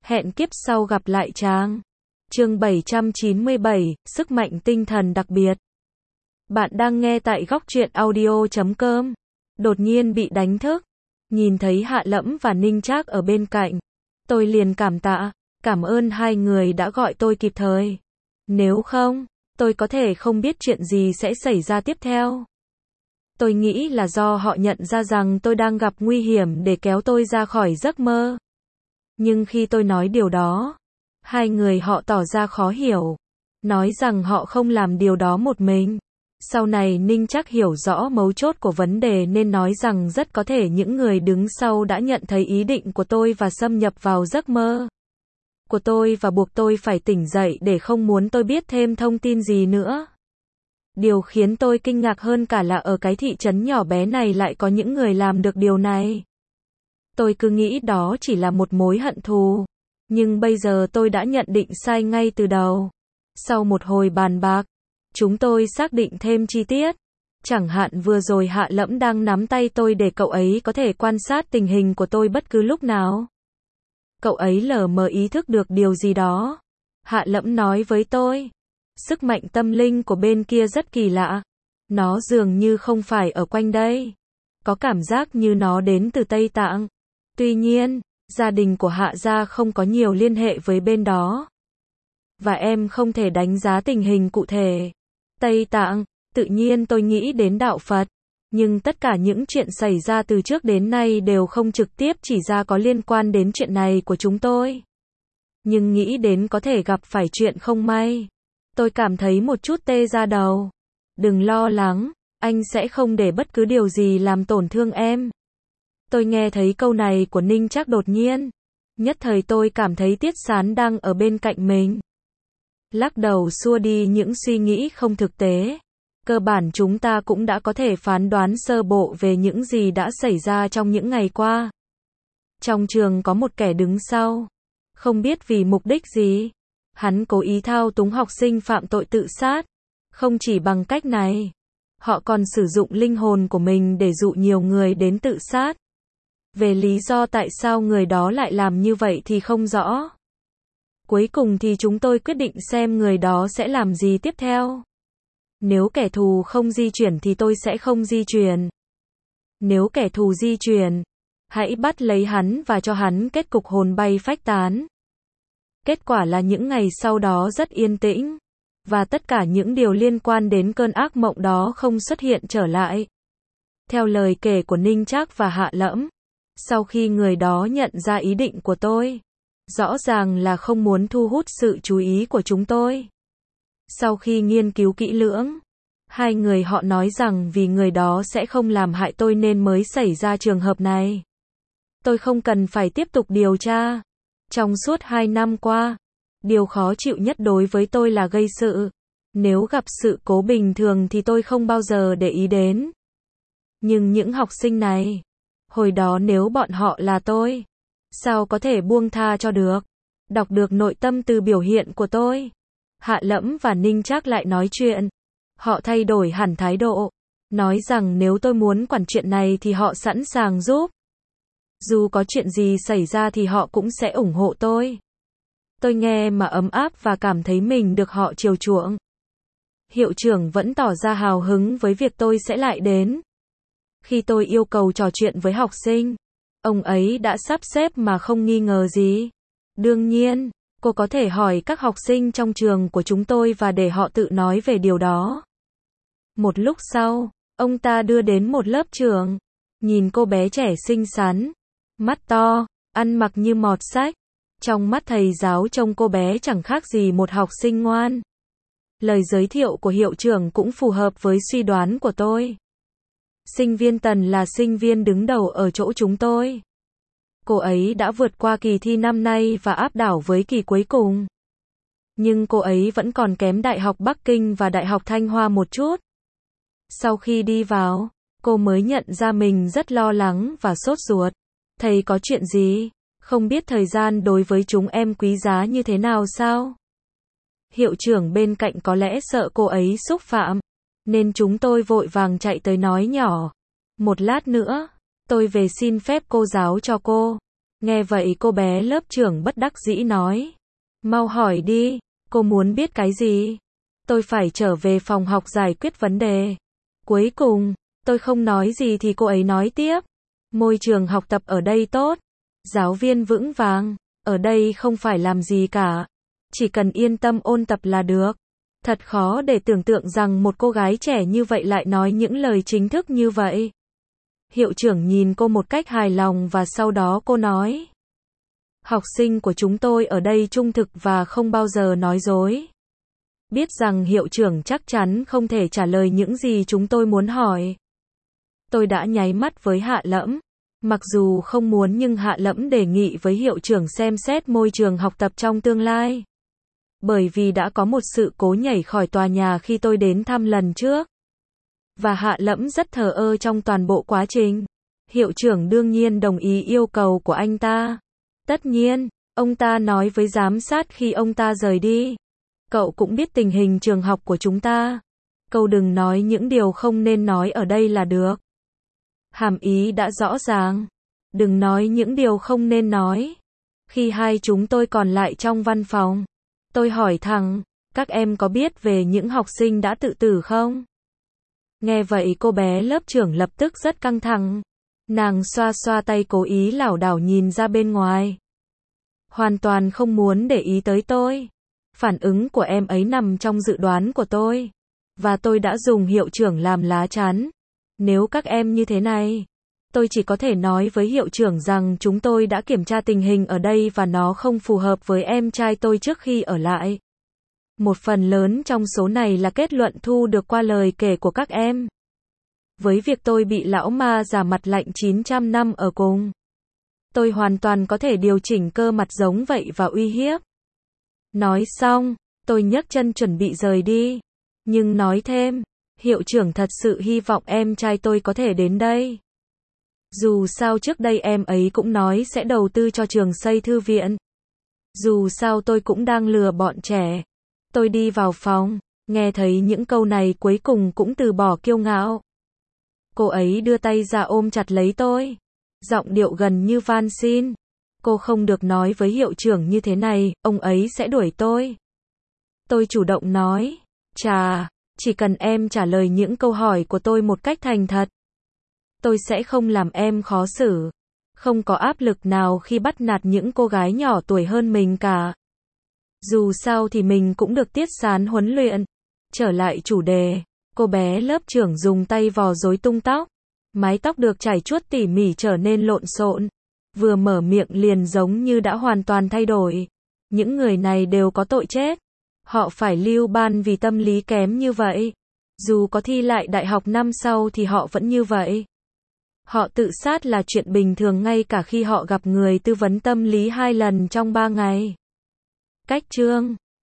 Hẹn kiếp sau gặp lại chàng. Chương 797, sức mạnh tinh thần đặc biệt. Bạn đang nghe tại góc truyện audio.com. Đột nhiên bị đánh thức. Nhìn thấy Hạ Lẫm và Ninh Trác ở bên cạnh. Tôi liền cảm ơn hai người đã gọi tôi kịp thời. Nếu không, tôi có thể không biết chuyện gì sẽ xảy ra tiếp theo. Tôi nghĩ là do họ nhận ra rằng tôi đang gặp nguy hiểm để kéo tôi ra khỏi giấc mơ. Nhưng khi tôi nói điều đó, hai người họ tỏ ra khó hiểu. Nói rằng họ không làm điều đó một mình. Sau này Ninh Trác hiểu rõ mấu chốt của vấn đề nên nói rằng rất có thể những người đứng sau đã nhận thấy ý định của tôi và xâm nhập vào giấc mơ của tôi và buộc tôi phải tỉnh dậy để không muốn tôi biết thêm thông tin gì nữa. Điều khiến tôi kinh ngạc hơn cả là ở cái thị trấn nhỏ bé này lại có những người làm được điều này. Tôi cứ nghĩ đó chỉ là một mối hận thù. Nhưng bây giờ tôi đã nhận định sai ngay từ đầu. Sau một hồi bàn bạc, chúng tôi xác định thêm chi tiết. Chẳng hạn vừa rồi Hạ Lẫm đang nắm tay tôi để cậu ấy có thể quan sát tình hình của tôi bất cứ lúc nào. Cậu ấy lờ mờ ý thức được điều gì đó. Hạ Lẫm nói với tôi, sức mạnh tâm linh của bên kia rất kỳ lạ. Nó dường như không phải ở quanh đây. Có cảm giác như nó đến từ Tây Tạng. Tuy nhiên, gia đình của Hạ gia không có nhiều liên hệ với bên đó. Và em không thể đánh giá tình hình cụ thể. Tây Tạng, tự nhiên tôi nghĩ đến đạo Phật. Nhưng tất cả những chuyện xảy ra từ trước đến nay đều không trực tiếp chỉ ra có liên quan đến chuyện này của chúng tôi. Nhưng nghĩ đến có thể gặp phải chuyện không may. Tôi cảm thấy một chút tê da đầu. Đừng lo lắng, anh sẽ không để bất cứ điều gì làm tổn thương em. Tôi nghe thấy câu này của Ninh Trác đột nhiên. Nhất thời tôi cảm thấy Tiết Sán đang ở bên cạnh mình. Lắc đầu xua đi những suy nghĩ không thực tế. Cơ bản chúng ta cũng đã có thể phán đoán sơ bộ về những gì đã xảy ra trong những ngày qua. Trong trường có một kẻ đứng sau. Không biết vì mục đích gì. Hắn cố ý thao túng học sinh phạm tội tự sát. Không chỉ bằng cách này. Họ còn sử dụng linh hồn của mình để dụ nhiều người đến tự sát. Về lý do tại sao người đó lại làm như vậy thì không rõ. Cuối cùng thì chúng tôi quyết định xem người đó sẽ làm gì tiếp theo. Nếu kẻ thù không di chuyển thì tôi sẽ không di chuyển. Nếu kẻ thù di chuyển, hãy bắt lấy hắn và cho hắn kết cục hồn bay phách tán. Kết quả là những ngày sau đó rất yên tĩnh. Và tất cả những điều liên quan đến cơn ác mộng đó không xuất hiện trở lại. Theo lời kể của Ninh Trác và Hạ Lẫm. Sau khi người đó nhận ra ý định của tôi, rõ ràng là không muốn thu hút sự chú ý của chúng tôi. Sau khi nghiên cứu kỹ lưỡng, hai người họ nói rằng vì người đó sẽ không làm hại tôi nên mới xảy ra trường hợp này. Tôi không cần phải tiếp tục điều tra. Trong suốt 2 năm qua, điều khó chịu nhất đối với tôi là gây sự. Nếu gặp sự cố bình thường thì tôi không bao giờ để ý đến. Nhưng những học sinh này, hồi đó nếu bọn họ là tôi, sao có thể buông tha cho được? Đọc được nội tâm từ biểu hiện của tôi. Hạ Lẫm và Ninh Trác lại nói chuyện. Họ thay đổi hẳn thái độ. Nói rằng nếu tôi muốn quản chuyện này thì họ sẵn sàng giúp. Dù có chuyện gì xảy ra thì họ cũng sẽ ủng hộ tôi. Tôi nghe mà ấm áp và cảm thấy mình được họ chiều chuộng. Hiệu trưởng vẫn tỏ ra hào hứng với việc tôi sẽ lại đến. Khi tôi yêu cầu trò chuyện với học sinh, ông ấy đã sắp xếp mà không nghi ngờ gì. Đương nhiên, cô có thể hỏi các học sinh trong trường của chúng tôi và để họ tự nói về điều đó. Một lúc sau, ông ta đưa đến một lớp trưởng. Nhìn cô bé trẻ xinh xắn, mắt to, ăn mặc như mọt sách. Trong mắt thầy giáo trông cô bé chẳng khác gì một học sinh ngoan. Lời giới thiệu của hiệu trưởng cũng phù hợp với suy đoán của tôi. Sinh viên Tần là sinh viên đứng đầu ở chỗ chúng tôi. Cô ấy đã vượt qua kỳ thi năm nay và áp đảo với kỳ cuối cùng. Nhưng cô ấy vẫn còn kém Đại học Bắc Kinh và Đại học Thanh Hoa một chút. Sau khi đi vào, cô mới nhận ra mình rất lo lắng và sốt ruột. Thầy có chuyện gì? Không biết thời gian đối với chúng em quý giá như thế nào sao? Hiệu trưởng bên cạnh có lẽ sợ cô ấy xúc phạm, nên chúng tôi vội vàng chạy tới nói nhỏ. Một lát nữa, tôi về xin phép cô giáo cho cô. Nghe vậy cô bé lớp trưởng bất đắc dĩ nói. Mau hỏi đi, cô muốn biết cái gì? Tôi phải trở về phòng học giải quyết vấn đề. Cuối cùng, tôi không nói gì thì cô ấy nói tiếp. Môi trường học tập ở đây tốt. Giáo viên vững vàng. Ở đây không phải làm gì cả. Chỉ cần yên tâm ôn tập là được. Thật khó để tưởng tượng rằng một cô gái trẻ như vậy lại nói những lời chính thức như vậy. Hiệu trưởng nhìn cô một cách hài lòng và sau đó cô nói. Học sinh của chúng tôi ở đây trung thực và không bao giờ nói dối. Biết rằng hiệu trưởng chắc chắn không thể trả lời những gì chúng tôi muốn hỏi. Tôi đã nháy mắt với Hạ Lẫm. Mặc dù không muốn nhưng Hạ Lẫm đề nghị với hiệu trưởng xem xét môi trường học tập trong tương lai. Bởi vì đã có một sự cố nhảy khỏi tòa nhà khi tôi đến thăm lần trước. Và Hạ Lẫm rất thờ ơ trong toàn bộ quá trình. Hiệu trưởng đương nhiên đồng ý yêu cầu của anh ta. Tất nhiên, ông ta nói với giám sát khi ông ta rời đi. Cậu cũng biết tình hình trường học của chúng ta. Cậu đừng nói những điều không nên nói ở đây là được. Hàm ý đã rõ ràng. Đừng nói những điều không nên nói. Khi hai chúng tôi còn lại trong văn phòng, tôi hỏi thẳng, các em có biết về những học sinh đã tự tử không? Nghe vậy cô bé lớp trưởng lập tức rất căng thẳng. Nàng xoa xoa tay cố ý lảo đảo nhìn ra bên ngoài. Hoàn toàn không muốn để ý tới tôi. Phản ứng của em ấy nằm trong dự đoán của tôi. Và tôi đã dùng hiệu trưởng làm lá chắn. Nếu các em như thế này, tôi chỉ có thể nói với hiệu trưởng rằng chúng tôi đã kiểm tra tình hình ở đây và nó không phù hợp với em trai tôi trước khi ở lại. Một phần lớn trong số này là kết luận thu được qua lời kể của các em. Với việc tôi bị lão ma già mặt lạnh 900 năm ở cùng, tôi hoàn toàn có thể điều chỉnh cơ mặt giống vậy và uy hiếp. Nói xong, tôi nhấc chân chuẩn bị rời đi. Nhưng nói thêm, hiệu trưởng thật sự hy vọng em trai tôi có thể đến đây. Dù sao trước đây em ấy cũng nói sẽ đầu tư cho trường xây thư viện. Dù sao tôi cũng đang lừa bọn trẻ. Tôi đi vào phòng, nghe thấy những câu này cuối cùng cũng từ bỏ kiêu ngạo. Cô ấy đưa tay ra ôm chặt lấy tôi. Giọng điệu gần như van xin. Cô không được nói với hiệu trưởng như thế này, ông ấy sẽ đuổi tôi. Tôi chủ động nói, chà, chỉ cần em trả lời những câu hỏi của tôi một cách thành thật. Tôi sẽ không làm em khó xử. Không có áp lực nào khi bắt nạt những cô gái nhỏ tuổi hơn mình cả. Dù sao thì mình cũng được Tiết Sán huấn luyện. Trở lại chủ đề, cô bé lớp trưởng dùng tay vò rối tung tóc. Mái tóc được chải chuốt tỉ mỉ trở nên lộn xộn. Vừa mở miệng liền giống như đã hoàn toàn thay đổi. Những người này đều có tội chết. Họ phải lưu ban vì tâm lý kém như vậy. Dù có thi lại đại học năm sau thì họ vẫn như vậy. Họ tự sát là chuyện bình thường ngay cả khi họ gặp người tư vấn tâm lý 2 lần trong 3 ngày. Cách chương